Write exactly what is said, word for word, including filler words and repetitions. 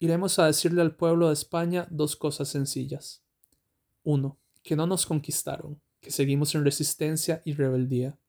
Iremos a decirle al pueblo de España dos cosas sencillas. Uno, que no nos conquistaron, que seguimos en resistencia y rebeldía.